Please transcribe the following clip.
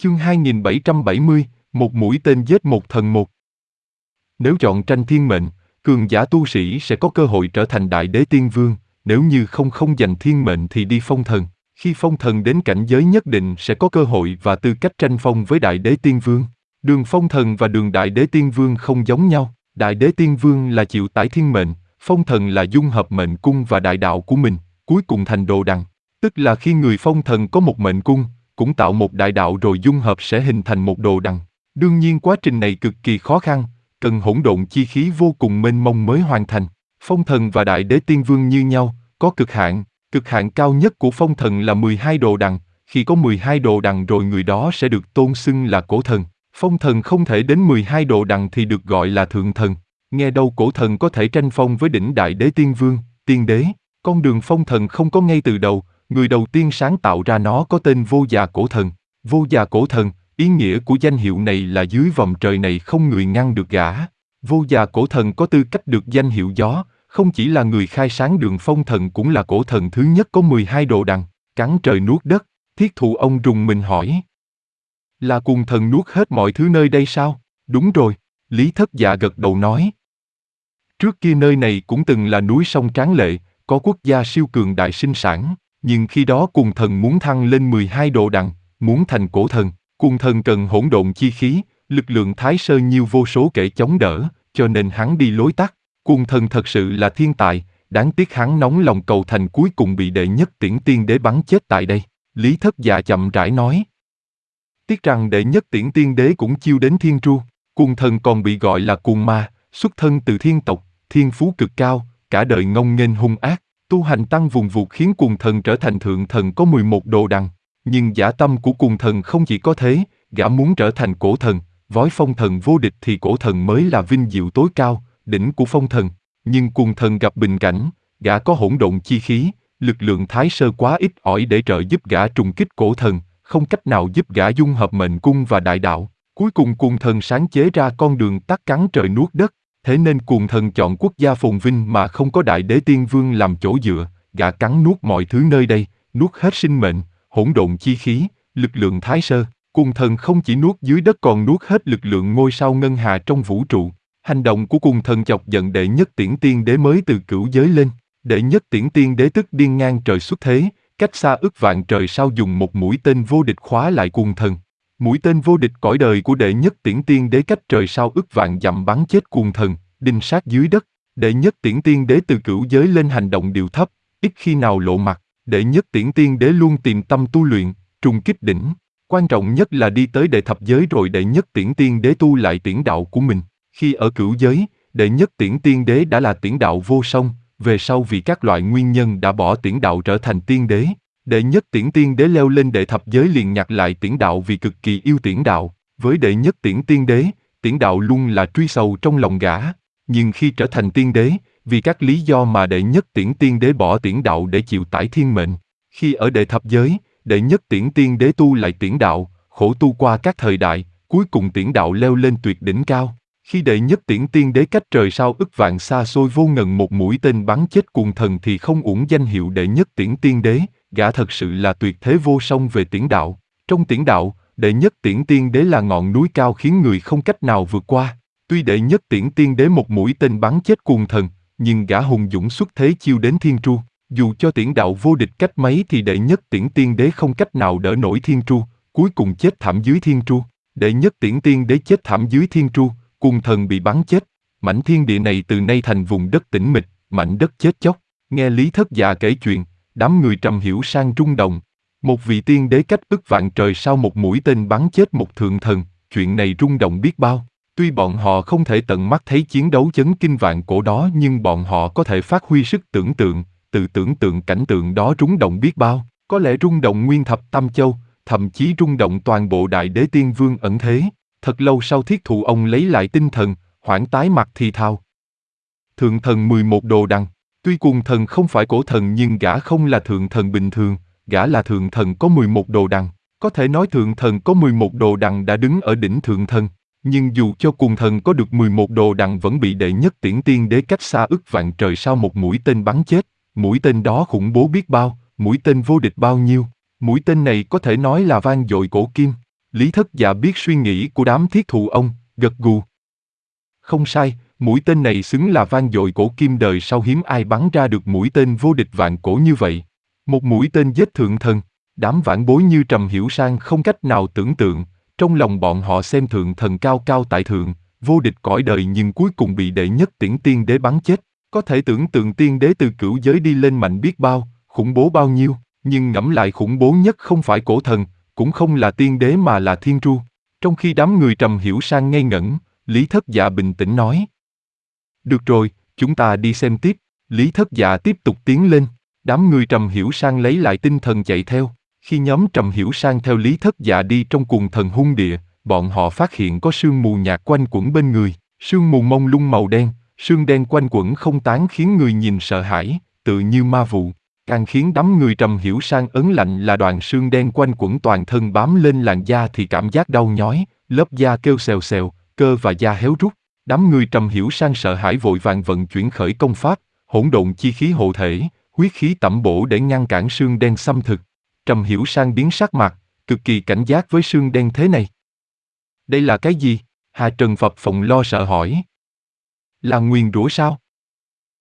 Chương 2770, một mũi tên giết một thần một. Nếu chọn tranh thiên mệnh, cường giả tu sĩ sẽ có cơ hội trở thành đại đế tiên vương, nếu như không giành thiên mệnh thì đi phong thần. Khi phong thần đến cảnh giới nhất định sẽ có cơ hội và tư cách tranh phong với đại đế tiên vương. Đường phong thần và đường đại đế tiên vương không giống nhau. Đại đế tiên vương là chịu tải thiên mệnh, phong thần là dung hợp mệnh cung và đại đạo của mình, cuối cùng thành đồ đằng. Tức là khi người phong thần có một mệnh cung, cũng tạo một đại đạo rồi dung hợp sẽ hình thành một đồ đằng. Đương nhiên quá trình này cực kỳ khó khăn, cần hỗn độn chi khí vô cùng mênh mông mới hoàn thành. Phong thần và đại đế tiên vương như nhau, có cực hạn cao nhất của phong thần là 12 đồ đằng, khi có 12 đồ đằng rồi người đó sẽ được tôn xưng là cổ thần. Phong thần không thể đến 12 đồ đằng thì được gọi là thượng thần. Nghe đâu cổ thần có thể tranh phong với đỉnh đại đế tiên vương, tiên đế. Con đường phong thần không có ngay từ đầu, người đầu tiên sáng tạo ra nó có tên Vô Già Cổ Thần. Vô Già Cổ Thần, ý nghĩa của danh hiệu này là dưới vòng trời này không người ngăn được gã. Vô Già Cổ Thần có tư cách được danh hiệu gió, không chỉ là người khai sáng đường phong thần cũng là cổ thần thứ nhất có 12 đồ đằng, cắn trời nuốt đất. Thiết Thụ ông rùng mình hỏi. Là cùng thần nuốt hết mọi thứ nơi đây sao? Đúng rồi, Lý Thất Dạ gật đầu nói. Trước kia nơi này cũng từng là núi sông tráng lệ, có quốc gia siêu cường đại sinh sản, nhưng khi đó cùng thần muốn thăng lên 12 đồ đằng, muốn thành cổ thần, cùng thần cần hỗn độn chi khí, lực lượng Thái Sơ Nhiêu vô số kể chống đỡ, cho nên hắn đi lối tắt. Cùng thần thật sự là thiên tài, đáng tiếc hắn nóng lòng cầu thành cuối cùng bị đệ nhất tiễn tiên đế bắn chết tại đây. Lý Thất Dạ chậm rãi nói. Tiếc rằng đệ nhất tiễn tiên đế cũng chiêu đến thiên tru, cùng thần còn bị gọi là cùng ma, xuất thân từ thiên tộc, thiên phú cực cao, cả đời ngông nghênh hung ác, tu hành tăng vùng vụt khiến cùng thần trở thành thượng thần có 11 đồ đằng. Nhưng dã tâm của cùng thần không chỉ có thế, gã muốn trở thành cổ thần, vói phong thần vô địch thì cổ thần mới là vinh diệu tối cao, đỉnh của phong thần. Nhưng cùng thần gặp bình cảnh, gã có hỗn độn chi khí, lực lượng Thái Sơ quá ít ỏi để trợ giúp gã trùng kích cổ thần, không cách nào giúp gã dung hợp mệnh cung và đại đạo. Cuối cùng cùng thần sáng chế ra con đường tắt cắn trời nuốt đất, thế nên cùng thần chọn quốc gia phồn vinh mà không có đại đế tiên vương làm chỗ dựa, gã cắn nuốt mọi thứ nơi đây, nuốt hết sinh mệnh, hỗn độn chi khí, lực lượng Thái Sơ. Cùng thần không chỉ nuốt dưới đất còn nuốt hết lực lượng ngôi sao ngân hà trong vũ trụ. Hành động của cùng thần chọc giận đệ nhất tiễn tiên đế mới từ cửu giới lên. Đệ nhất tiễn tiên đế tức điên ngang trời xuất thế, cách xa ức vạn trời sao dùng một mũi tên vô địch khóa lại cùng thần. Mũi tên vô địch cõi đời của đệ nhất tiễn tiên đế cách trời sao ức vạn dặm bắn chết cùng thần, đinh sát dưới đất. Đệ nhất tiễn tiên đế từ cửu giới lên hành động điệu thấp, ít khi nào lộ mặt. Đệ nhất tiễn tiên đế luôn tìm tâm tu luyện, trùng kích đỉnh. Quan trọng nhất là đi tới đệ thập giới rồi đệ nhất tiễn tiên đế tu lại tiễn đạo của mình. Khi ở cửu giới, đệ nhất tiễn tiên đế đã là tiễn đạo vô song, về sau vì các loại nguyên nhân đã bỏ tiễn đạo trở thành tiên đế. Đệ nhất tiễn tiên đế leo lên đệ thập giới liền nhặt lại tiễn đạo vì cực kỳ yêu tiễn đạo. Với đệ nhất tiễn tiên đế, tiễn đạo luôn là truy sầu trong lòng gã. Nhưng khi trở thành tiên đế, vì các lý do mà đệ nhất tiễn tiên đế bỏ tiễn đạo để chịu tải thiên mệnh. Khi ở đệ thập giới, đệ nhất tiễn tiên đế tu lại tiễn đạo, khổ tu qua các thời đại, cuối cùng tiễn đạo leo lên tuyệt đỉnh cao. Khi đệ nhất tiễn tiên đế cách trời sao ức vạn xa xôi vô ngần một mũi tên bắn chết cùng thần thì không uổng danh hiệu đệ nhất tiễn tiên đế, gã thật sự là tuyệt thế vô song về tiễn đạo. Trong tiễn đạo, đệ nhất tiễn tiên đế là ngọn núi cao khiến người không cách nào vượt qua. Tuy đệ nhất tiễn tiên đế một mũi tên bắn chết cùng thần, nhưng gã hùng dũng xuất thế chiêu đến thiên tru. Dù cho tiễn đạo vô địch cách mấy thì đệ nhất tiễn tiên đế không cách nào đỡ nổi thiên tru, cuối cùng chết thảm dưới thiên tru. Đệ nhất tiễn tiên đế chết thảm dưới thiên tru, cùng thần bị bắn chết. Mảnh thiên địa này từ nay thành vùng đất tĩnh mịch, mảnh đất chết chóc. Nghe Lý Thất Dạ kể chuyện, đám người trầm hiểu sang rung động. Một vị tiên đế cách ức vạn trời sau một mũi tên bắn chết một thượng thần, chuyện này rung động biết bao. Tuy bọn họ không thể tận mắt thấy chiến đấu chấn kinh vạn cổ đó nhưng bọn họ có thể phát huy sức tưởng tượng, tự tưởng tượng cảnh tượng đó rung động biết bao. Có lẽ rung động nguyên thập tam châu, thậm chí rung động toàn bộ đại đế tiên vương ẩn thế. Thật lâu sau Thiết Thụ ông lấy lại tinh thần, hoảng tái mặt thì thào. Thượng thần 11 đồ đằng, tuy cùng thần không phải cổ thần nhưng gã không là thượng thần bình thường, gã là thượng thần có 11 đồ đằng. Có thể nói thượng thần có 11 đồ đằng đã đứng ở đỉnh thượng thần. Nhưng dù cho cùng thần có được 11 đồ đằng vẫn bị đệ nhất tiễn tiên đế cách xa ức vạn trời sau một mũi tên bắn chết. Mũi tên đó khủng bố biết bao, mũi tên vô địch bao nhiêu. Mũi tên này có thể nói là vang dội cổ kim. Lý Thất Dạ biết suy nghĩ của đám thiết thụ ông, gật gù. Không sai, mũi tên này xứng là vang dội cổ kim đời sau hiếm ai bắn ra được mũi tên vô địch vạn cổ như vậy. Một mũi tên giết thượng thần, đám vãn bối như Trầm Hiểu Sang không cách nào tưởng tượng, trong lòng bọn họ xem thượng thần cao cao tại thượng, vô địch cõi đời nhưng cuối cùng bị đệ nhất tiễn tiên đế bắn chết. Có thể tưởng tượng tiên đế từ cửu giới đi lên mạnh biết bao, khủng bố bao nhiêu, nhưng ngẫm lại khủng bố nhất không phải cổ thần, cũng không là tiên đế mà là thiên tru. Trong khi đám người Trầm Hiểu Sang ngây ngẩn, Lý Thất Dạ bình tĩnh nói. Được rồi, chúng ta đi xem tiếp. Lý Thất Dạ tiếp tục tiến lên, đám người Trầm Hiểu Sang lấy lại tinh thần chạy theo. Khi nhóm Trầm Hiểu Sang theo Lý Thất Dạ đi trong cuồng thần hung địa, bọn họ phát hiện có sương mù nhạt quanh quẩn bên người, sương mù mông lung màu đen, sương đen quanh quẩn không tán khiến người nhìn sợ hãi, tự như ma vụ. Càng khiến đám người Trầm Hiểu Sang ớn lạnh là đoàn sương đen quanh quẩn toàn thân bám lên làn da thì cảm giác đau nhói, lớp da kêu xèo xèo, cơ và da héo rút. Đám người Trầm Hiểu Sang sợ hãi vội vàng vận chuyển khởi công pháp, hỗn độn chi khí hộ thể, huyết khí tẩm bổ để ngăn cản sương đen xâm thực. Trầm Hiểu Sang biến sắc mặt, cực kỳ cảnh giác với sương đen thế này. Đây là cái gì? Hà Trần phập phồng lo sợ hỏi. Là nguyền rủa sao?